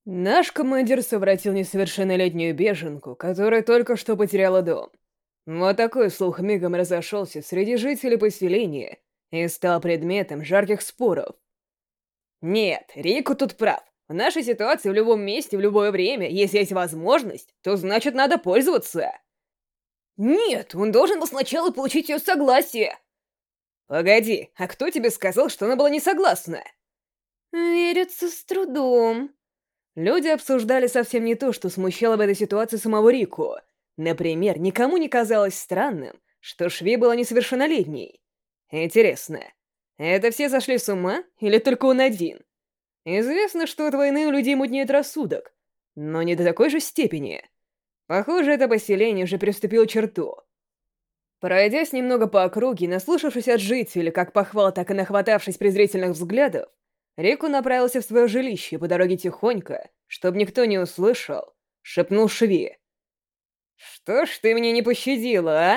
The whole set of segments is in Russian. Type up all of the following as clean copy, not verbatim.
Наш командир совратил несовершеннолетнюю беженку, которая только что потеряла дом. Вот такой слух мигом разошелся среди жителей поселения и стал предметом жарких споров. Нет, Рику тут прав. В нашей ситуации в любом месте, в любое время, если есть возможность, то значит надо пользоваться. Нет, он должен был сначала получить ее согласие. Погоди, а кто тебе сказал, что она была не согласна? Верится с трудом. Люди обсуждали совсем не то, что смущало в этой ситуации самого Рику. Например, никому не казалось странным, что Шви была несовершеннолетней. Интересно, это все сошли с ума или только он один? Известно, что от войны у людей мутнеет рассудок, но не до такой же степени. Похоже, это поселение уже переступило черту. Пройдясь немного по округе, наслушавшись от жителей как похвал, так и нахватавшись презрительных взглядов, Рику направился в свое жилище по дороге тихонько, чтобы никто не услышал, шепнул Шви. «Что ж ты меня не пощадила, а?»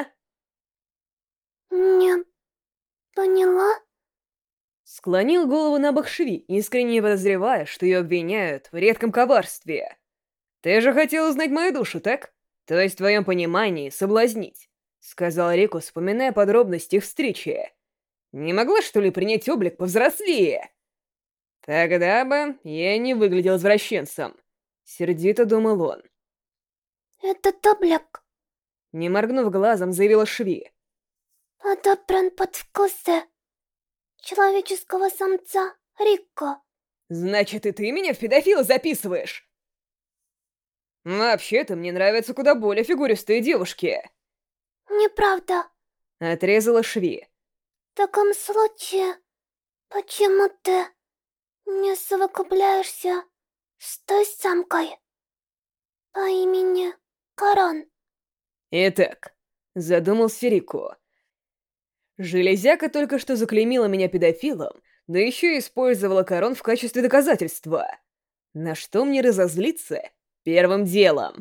Не поняла? Склонил голову на бок Шви, искренне подозревая, что ее обвиняют в редком коварстве. «Ты же хотел узнать мою душу, так? То есть в твоем понимании соблазнить?» Сказал Рику, вспоминая подробности их встречи. «Не могла, что ли, принять облик повзрослее?» «Тогда бы я не выглядел извращенцем», — сердито думал он. Это таблик Не моргнув глазом, заявила Шви. подобран под вкусы человеческого самца Рико. «Значит, и ты меня в педофила записываешь?» «Вообще-то мне нравятся куда более фигуристые девушки», Неправда. — отрезала Шви. В таком случае, почему ты не совокупляешься с той самкой по имени Корон? «Итак», — задумался Рику. «Железяка только что заклеймила меня педофилом, да еще и использовала Корон в качестве доказательства. На что мне разозлиться? Первым делом».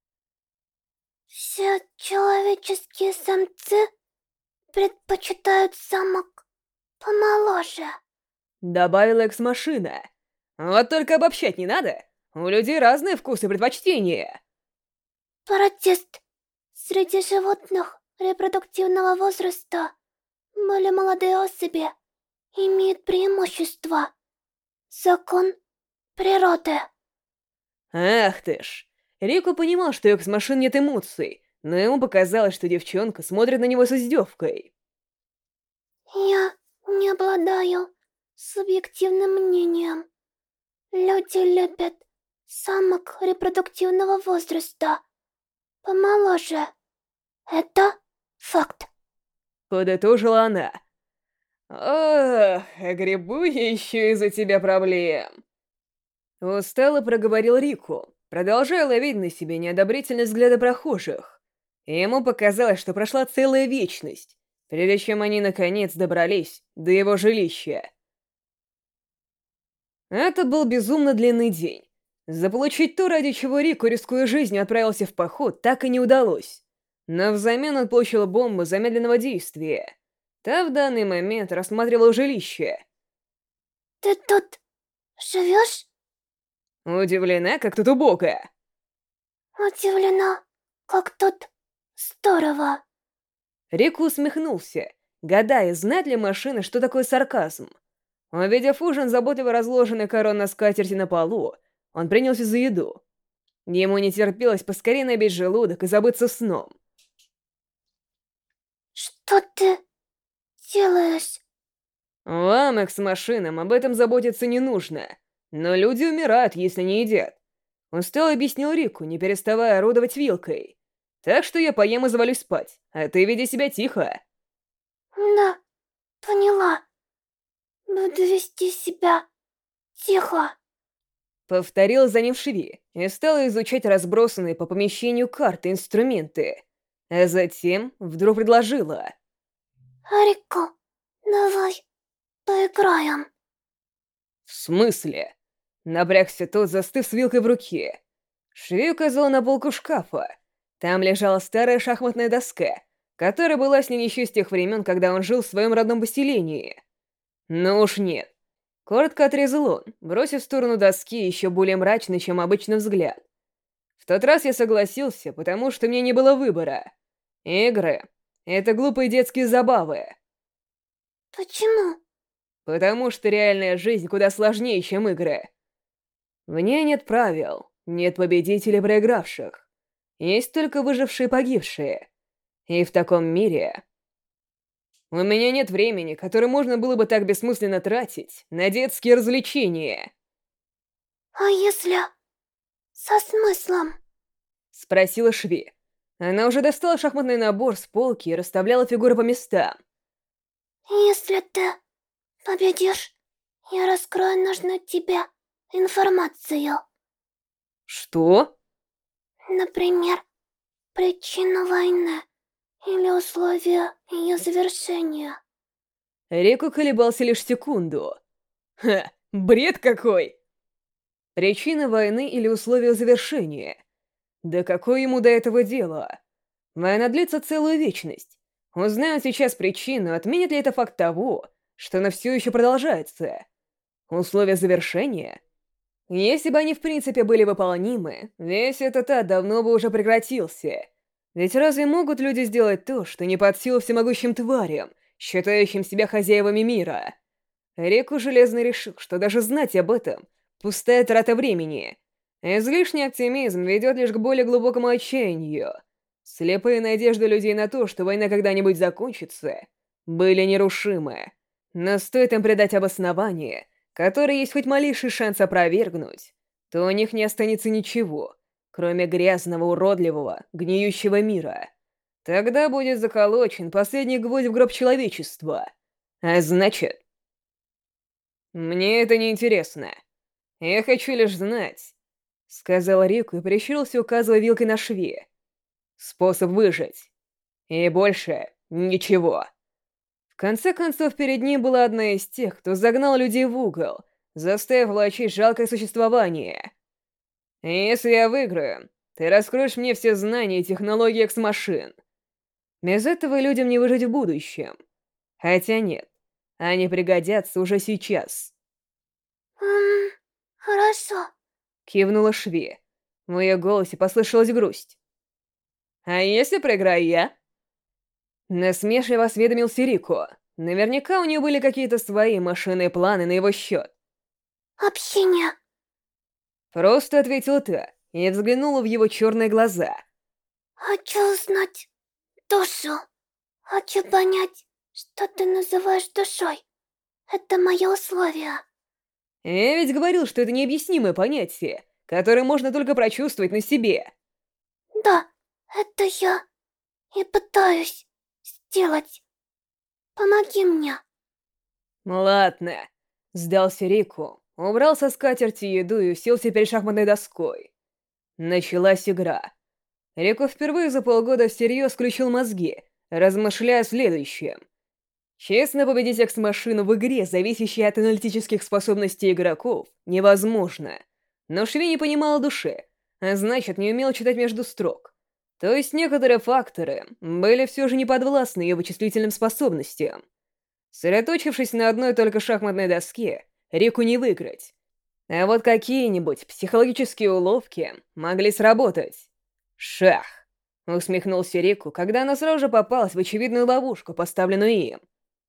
Все человеческие самцы предпочитают самок помоложе. Добавила экс-машина. «Вот только обобщать не надо. У людей разные вкусы и предпочтения». Протест. Среди животных репродуктивного возраста более молодые особи имеют преимущество. Закон природы. Ах ты ж. Рико понимал, что у экс-машин нет эмоций, но ему показалось, что девчонка смотрит на него с издевкой. Я не обладаю субъективным мнением. Люди любят самок репродуктивного возраста помоложе. Это факт. Подытожила она. «Ох, грибу я еще из-за тебя проблем». Устало проговорил Рику, продолжая ловить на себе неодобрительные взгляды прохожих. Ему показалось, что прошла целая вечность, прежде чем они наконец добрались до его жилища. Это был безумно длинный день. Заполучить то, ради чего Рику, рискуя жизнью, отправился в поход, так и не удалось. Но взамен он получил бомбу замедленного действия. Та в данный момент рассматривала жилище. Ты тут живешь? Удивлена, как тут убого. Удивлена, как тут здорово. Рику усмехнулся, гадая, знает ли машина, что такое сарказм. Увидев ужин, заботливо разложенный корон на скатерти на полу, он принялся за еду. Ему не терпелось поскорее набить желудок и забыться сном. Что ты делаешь? Вам, экс-машинам, об этом заботиться не нужно. Но люди умирают, если не едят. Устало объяснил Рику, не переставая орудовать вилкой. Так что я поем и завалюсь спать, а ты веди себя тихо. Да, поняла. Буду вести себя тихо. Повторил за ним Шви и стала изучать разбросанные по помещению карты и инструменты. А затем вдруг предложила. Арико, давай поиграем. «В смысле?» Напрягся тот, застыв с вилкой в руке. Шви указала на полку шкафа. Там лежала старая шахматная доска, которая была с ним еще с тех времен, когда он жил в своем родном поселении. Ну уж нет. Коротко отрезал он, бросив в сторону доски еще более мрачный, чем обычно взгляд. В тот раз я согласился, потому что мне не было выбора. Игры — это глупые детские забавы. Почему? Потому что реальная жизнь куда сложнее, чем игры. В ней нет правил, нет победителей и проигравших. Есть только выжившие и погибшие. И в таком мире... У меня нет времени, которое можно было бы так бессмысленно тратить на детские развлечения. А если со смыслом? Спросила Шви. Она уже достала шахматный набор с полки и расставляла фигуры по местам. Если ты победишь, я раскрою нужную тебе информацию. Что? Например, причину войны или условия ее завершения. Реку колебался лишь секунду. Ха, бред какой! Причина войны или условия завершения? Да какое ему до этого дело? Война длится целую вечность. Узнаю сейчас причину, отменит ли это факт того, что она все еще продолжается. Условия завершения? Если бы они в принципе были выполнимы, весь этот ад давно бы уже прекратился. Ведь разве могут люди сделать то, что не под силу всемогущим тварям, считающим себя хозяевами мира? Реку Железный решил, что даже знать об этом — пустая трата времени. Излишний оптимизм ведет лишь к более глубокому отчаянию. Слепые надежды людей на то, что война когда-нибудь закончится, были нерушимы. Но стоит им придать обоснование, которое есть хоть малейший шанс опровергнуть, то у них не останется ничего, кроме грязного, уродливого, гниющего мира. Тогда будет заколочен последний гвоздь в гроб человечества. А значит... «Мне это не интересно. Я хочу лишь знать», — сказал Рику и прищурился, указывая вилкой на шве. «Способ выжить. И больше ничего». В конце концов, перед ним была одна из тех, кто загнал людей в угол, заставив влачить жалкое существование. «Если я выиграю, ты раскроешь мне все знания и технологии экс-машин. Без этого людям не выжить в будущем. Хотя нет, они пригодятся уже сейчас». Хорошо. Кивнула Шви. В ее голосе послышалась грусть. «А если проиграю я?» Насмешливо осведомился Рико. Наверняка у нее были какие-то свои машинные планы на его счет. Общение. Просто ответила та и взглянула в его черные глаза. Хочу узнать душу. Хочу понять, что ты называешь душой. Это мое условие. Я ведь говорил, что это необъяснимое понятие, которое можно только прочувствовать на себе. Да, это я и пытаюсь сделать. Помоги мне. Ладно, сдался Рику, убрал со скатерти еду и уселся перед шахматной доской. Началась игра. Рико впервые за полгода всерьез включил мозги, размышляя о следующем. Честно победить экс-машину в игре, зависящей от аналитических способностей игроков, невозможно. Но Шви не понимала души, а значит, не умела читать между строк. То есть некоторые факторы были все же не подвластны ее вычислительным способностям. Сосредоточившись на одной только шахматной доске, Рику не выиграть. А вот какие-нибудь психологические уловки могли сработать. «Шах!» — усмехнулся Рику, когда она сразу же попалась в очевидную ловушку, поставленную им.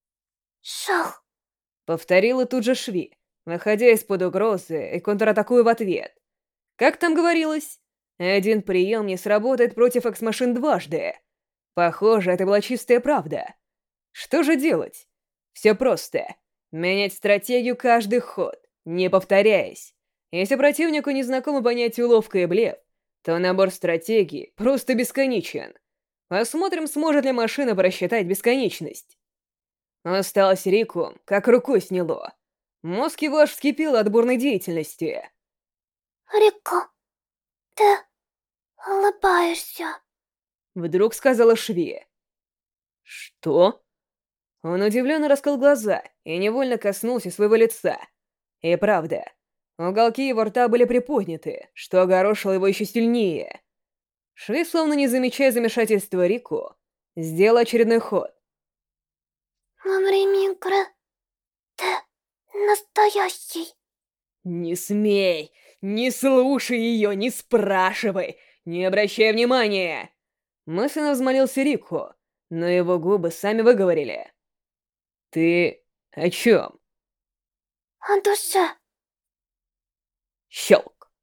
Шах. Повторила тут же Шви, выходя из-под угрозы и контратакуя в ответ. Как там говорилось? Один прием не сработает против экс-машин дважды. Похоже, это была чистая правда. Что же делать? Все просто. Менять стратегию каждый ход, не повторяясь. Если противнику не знакомо понятие уловка и блеф, то набор стратегий просто бесконечен. Посмотрим, сможет ли машина просчитать бесконечность. Осталось Рику, как рукой сняло. Мозг его аж вскипел от бурной деятельности. Рико, ты улыбаешься. Вдруг сказала Шви. «Что?» Он удивленно раскрыл глаза и невольно коснулся своего лица. И правда, уголки его рта были приподняты, что огорошило его еще сильнее. Шви, словно не замечая замешательства Рику, сделал очередной ход. Во время игры ты настоящий. Не смей! Не слушай ее, не спрашивай! Не обращай внимания! Мысленно взмолился Рику, но его губы сами выговорили. Ты о чем? О душе. Щелк.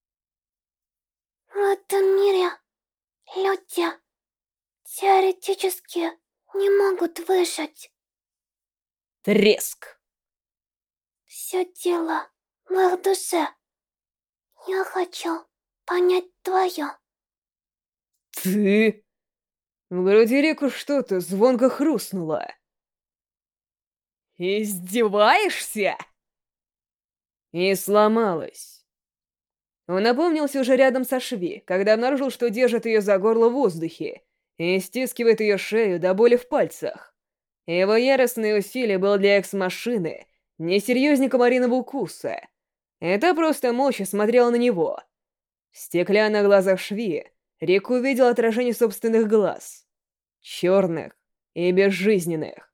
В этом мире люди теоретически не могут выжить. Треск. Все дело в их душе. Я хочу понять твое. Ты... В груди Рику что-то звонко хрустнуло. Издеваешься? И сломалась. Он опомнился уже рядом со Шви, когда обнаружил, что держит ее за горло в воздухе и стискивает ее шею до боли в пальцах. Его яростные усилия было для экс-машины несерьезнее комариного укуса. Это просто молча смотрела на него. В стеклянных глазах Шви Рик увидел отражение собственных глаз. Черных и безжизненных.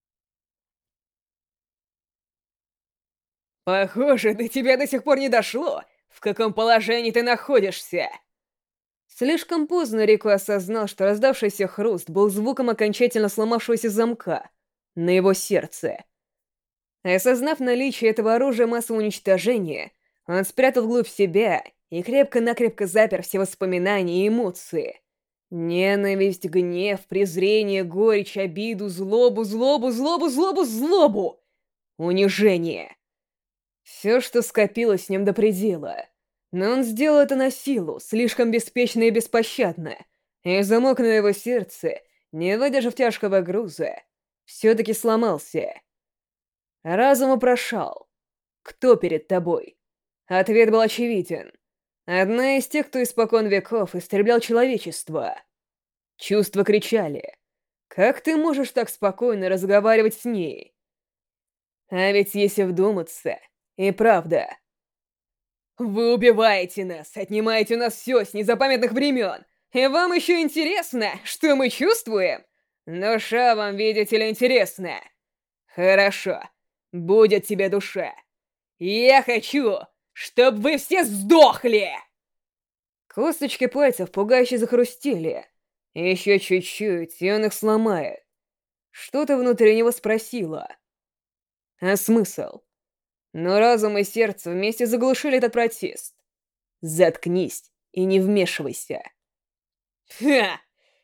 Похоже, до тебя до сих пор не дошло, в каком положении ты находишься. Слишком поздно Рику осознал, что раздавшийся хруст был звуком окончательно сломавшегося замка на его сердце. Осознав наличие этого оружия массового уничтожения, он спрятал вглубь себя и крепко-накрепко запер все воспоминания и эмоции. Ненависть, гнев, презрение, горечь, обиду, злобу, злобу, злобу, злобу, злобу! Унижение. Все, что скопилось с ним до предела. Но он сделал это на силу, слишком беспечно и беспощадно, и замок на его сердце, не выдержав тяжкого груза, все-таки сломался. Разум вопрошал: кто перед тобой? Ответ был очевиден. Одна из тех, кто испокон веков истреблял человечество. Чувства кричали: как ты можешь так спокойно разговаривать с ней? А ведь если вдуматься, и правда. Вы убиваете нас, отнимаете у нас все с незапамятных времен, и вам еще интересно, что мы чувствуем? Душа вам, видите ли, интересна. Хорошо, будет тебе душа. Я хочу, чтобы вы все сдохли! Косточки пальцев пугающе захрустели. Еще чуть-чуть, и он их сломает. Что-то внутри него спросило. А смысл? Но разум и сердце вместе заглушили этот протест. Заткнись и не вмешивайся. Ха!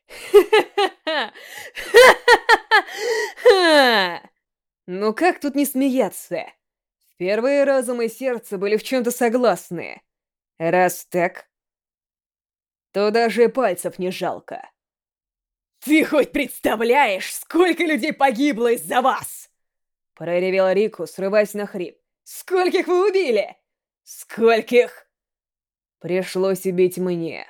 Ха! Ну как тут не смеяться? Впервые разум и сердце были в чем-то согласны. Раз так, то даже и пальцев не жалко. «Ты хоть представляешь, сколько людей погибло из-за вас?» Проревел Рику, срываясь на хрип. «Скольких вы убили? Скольких?» «Пришлось убить мне»,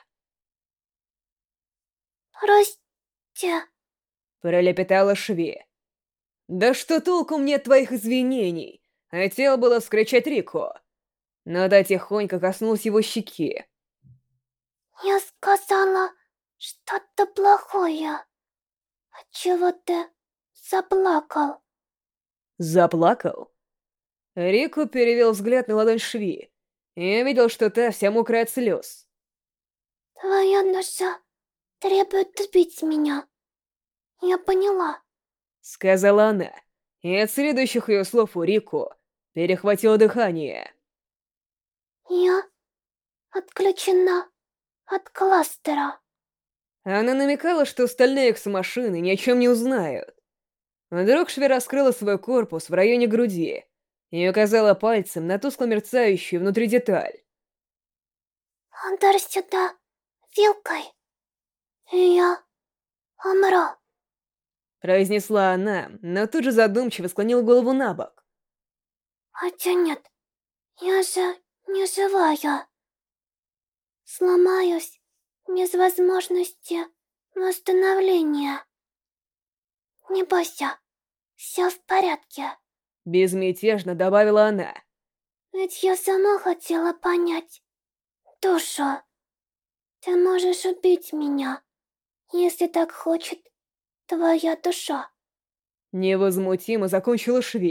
Прости. пролепетала Шви. «Да что толку мне от твоих извинений?» Хотел было вскричать Рику, но та тихонько коснулась его щеки. Я сказала что-то плохое. Отчего ты заплакал? Заплакал? Рику перевел взгляд на ладонь Шви и увидел, что та вся мокрая от слез. Твоя душа требует убить меня. Я поняла. Сказала она, и от следующих ее слов у Рику перехватило дыхание. Я отключена от кластера. Она намекала, что остальные экс-машины ни о чем не узнают. Вдруг Шви раскрыла свой корпус в районе груди и указала пальцем на тускло мерцающую внутри деталь. Ударь сюда вилкой, и я умру. Произнесла она, но тут же задумчиво склонила голову на бок. Хотя нет, я же не живая. Сломаюсь без возможности восстановления. Не бойся, все в порядке. Безмятежно добавила она. Ведь я сама хотела понять. Душа, ты можешь убить меня, если так хочет твоя душа. Невозмутимо закончила Шви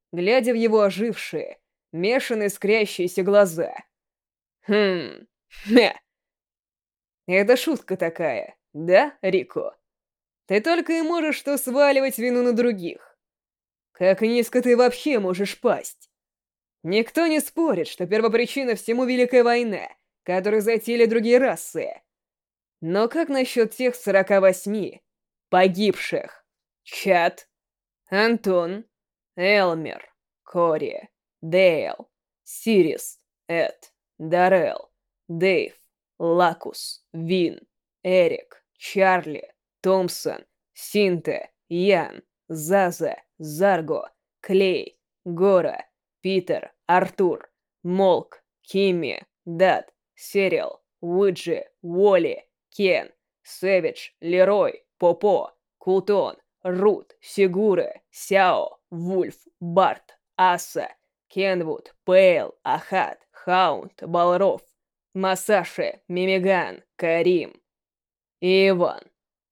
глядя в его ожившие, мешанные искрящиеся глаза. «Хм... Хе. Это шутка такая, да, Рико? Ты только и можешь что сваливать вину на других. Как низко ты вообще можешь пасть? Никто не спорит, что первопричина всему Великая война, которую затеяли другие расы. Но как насчет тех 48 погибших? Чат, Антон, Элмер, Кори, Дейл, Сирис, Эд, Даррелл, Дэйв, Лакус, Вин, Эрик, Чарли, Томпсон, Синте, Ян, Заза, Зарго, Клей, Гора, Питер, Артур, Молк, Кимми, Дат, Серил, Уиджи, Уолли, Кен, Сэвидж, Лерой, Попо, Култон, Рут, Сигура, Сяо, Вульф, Барт, Аса, Кенвуд, Пейл, Ахат, Хаунд, Балров, Масаши, Мимиган, Карим и Иван.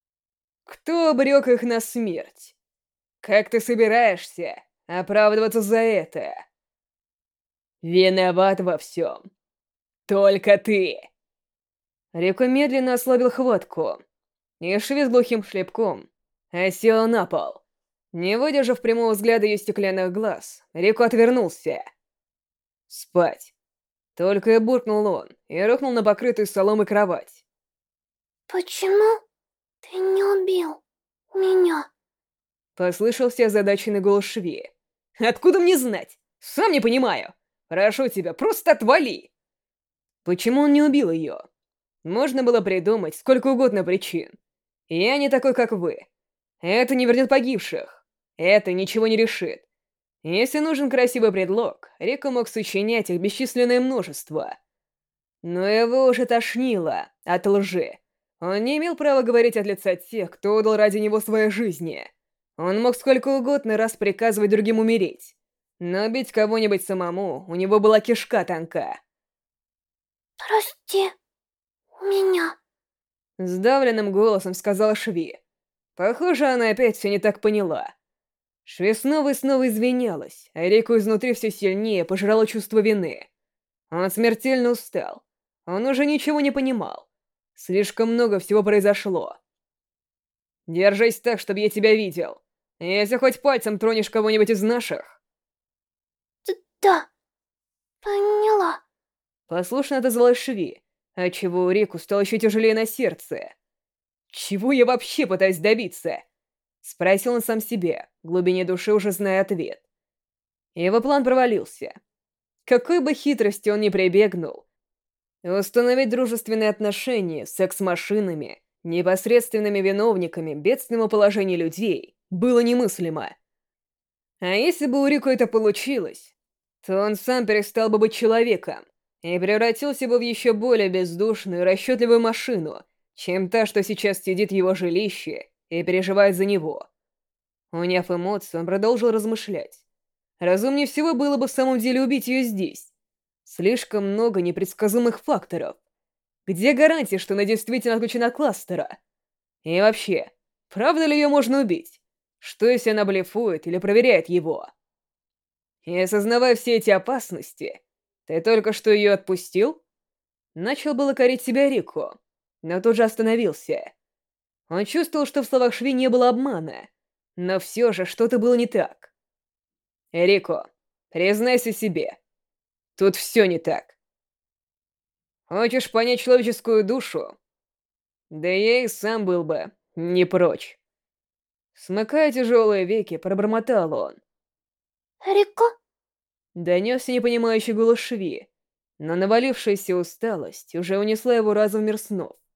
Кто обрек их на смерть? Как ты собираешься оправдываться за это? Виноват во всем. Только ты. Рико медленно ослабил хватку и Шви с глухим шлепком осел на пол. Не выдержав прямого взгляда ее стеклянных глаз, Рико отвернулся. Спать. Только и буркнул он и рухнул на покрытую соломой кровать. Почему ты не убил меня? Послышался озадаченный голос Шви. Откуда мне знать? Сам не понимаю. Прошу тебя, просто отвали. Почему он не убил ее? Можно было придумать сколько угодно причин. Я не такой, как вы. Это не вернет погибших. Это ничего не решит. Если нужен красивый предлог, Рико мог сочинять их бесчисленное множество. Но его уже тошнило от лжи. Он не имел права говорить от лица тех, кто отдал ради него своей жизни. Он мог сколько угодно раз приказывать другим умереть. Но бить кого-нибудь самому у него была кишка тонка. Прости меня. Сдавленным голосом сказала Шви. Похоже, она опять все не так поняла. Шви снова и снова извинялась, а Рику изнутри все сильнее пожирало чувство вины. Он смертельно устал. Он уже ничего не понимал. Слишком много всего произошло. Держись так, чтобы я тебя видел. Если хоть пальцем тронешь кого-нибудь из наших... Да, поняла. Послушно отозвалась Шви, отчего у Рику стало еще тяжелее на сердце. «Чего я вообще пытаюсь добиться?» Спросил он сам себе, в глубине души уже зная ответ. Его план провалился. Какой бы хитрости он ни прибегнул, установить дружественные отношения с секс-машинами, непосредственными виновниками бедственного положения людей, было немыслимо. А если бы у Рико это получилось, то он сам перестал бы быть человеком и превратился бы в еще более бездушную и расчетливую машину, чем та, что сейчас сидит в его жилище и переживает за него. Уняв эмоции, он продолжил размышлять. Разумнее всего было бы в самом деле убить ее здесь. Слишком много непредсказуемых факторов. Где гарантия, что она действительно отключена от кластера? И вообще, правда ли ее можно убить? Что если она блефует или проверяет его? И осознавая все эти опасности, ты только что ее отпустил? Начал было корить себя Рико, но тут же остановился. Он чувствовал, что в словах Шви не было обмана, но все же что-то было не так. Рико, признайся себе, тут все не так. Хочешь понять человеческую душу? Да я и сам был бы не прочь. Смыкая тяжелые веки, пробормотал он. Рико? Донесся непонимающий голос Шви, но навалившаяся усталость уже унесла его разум в мир снов.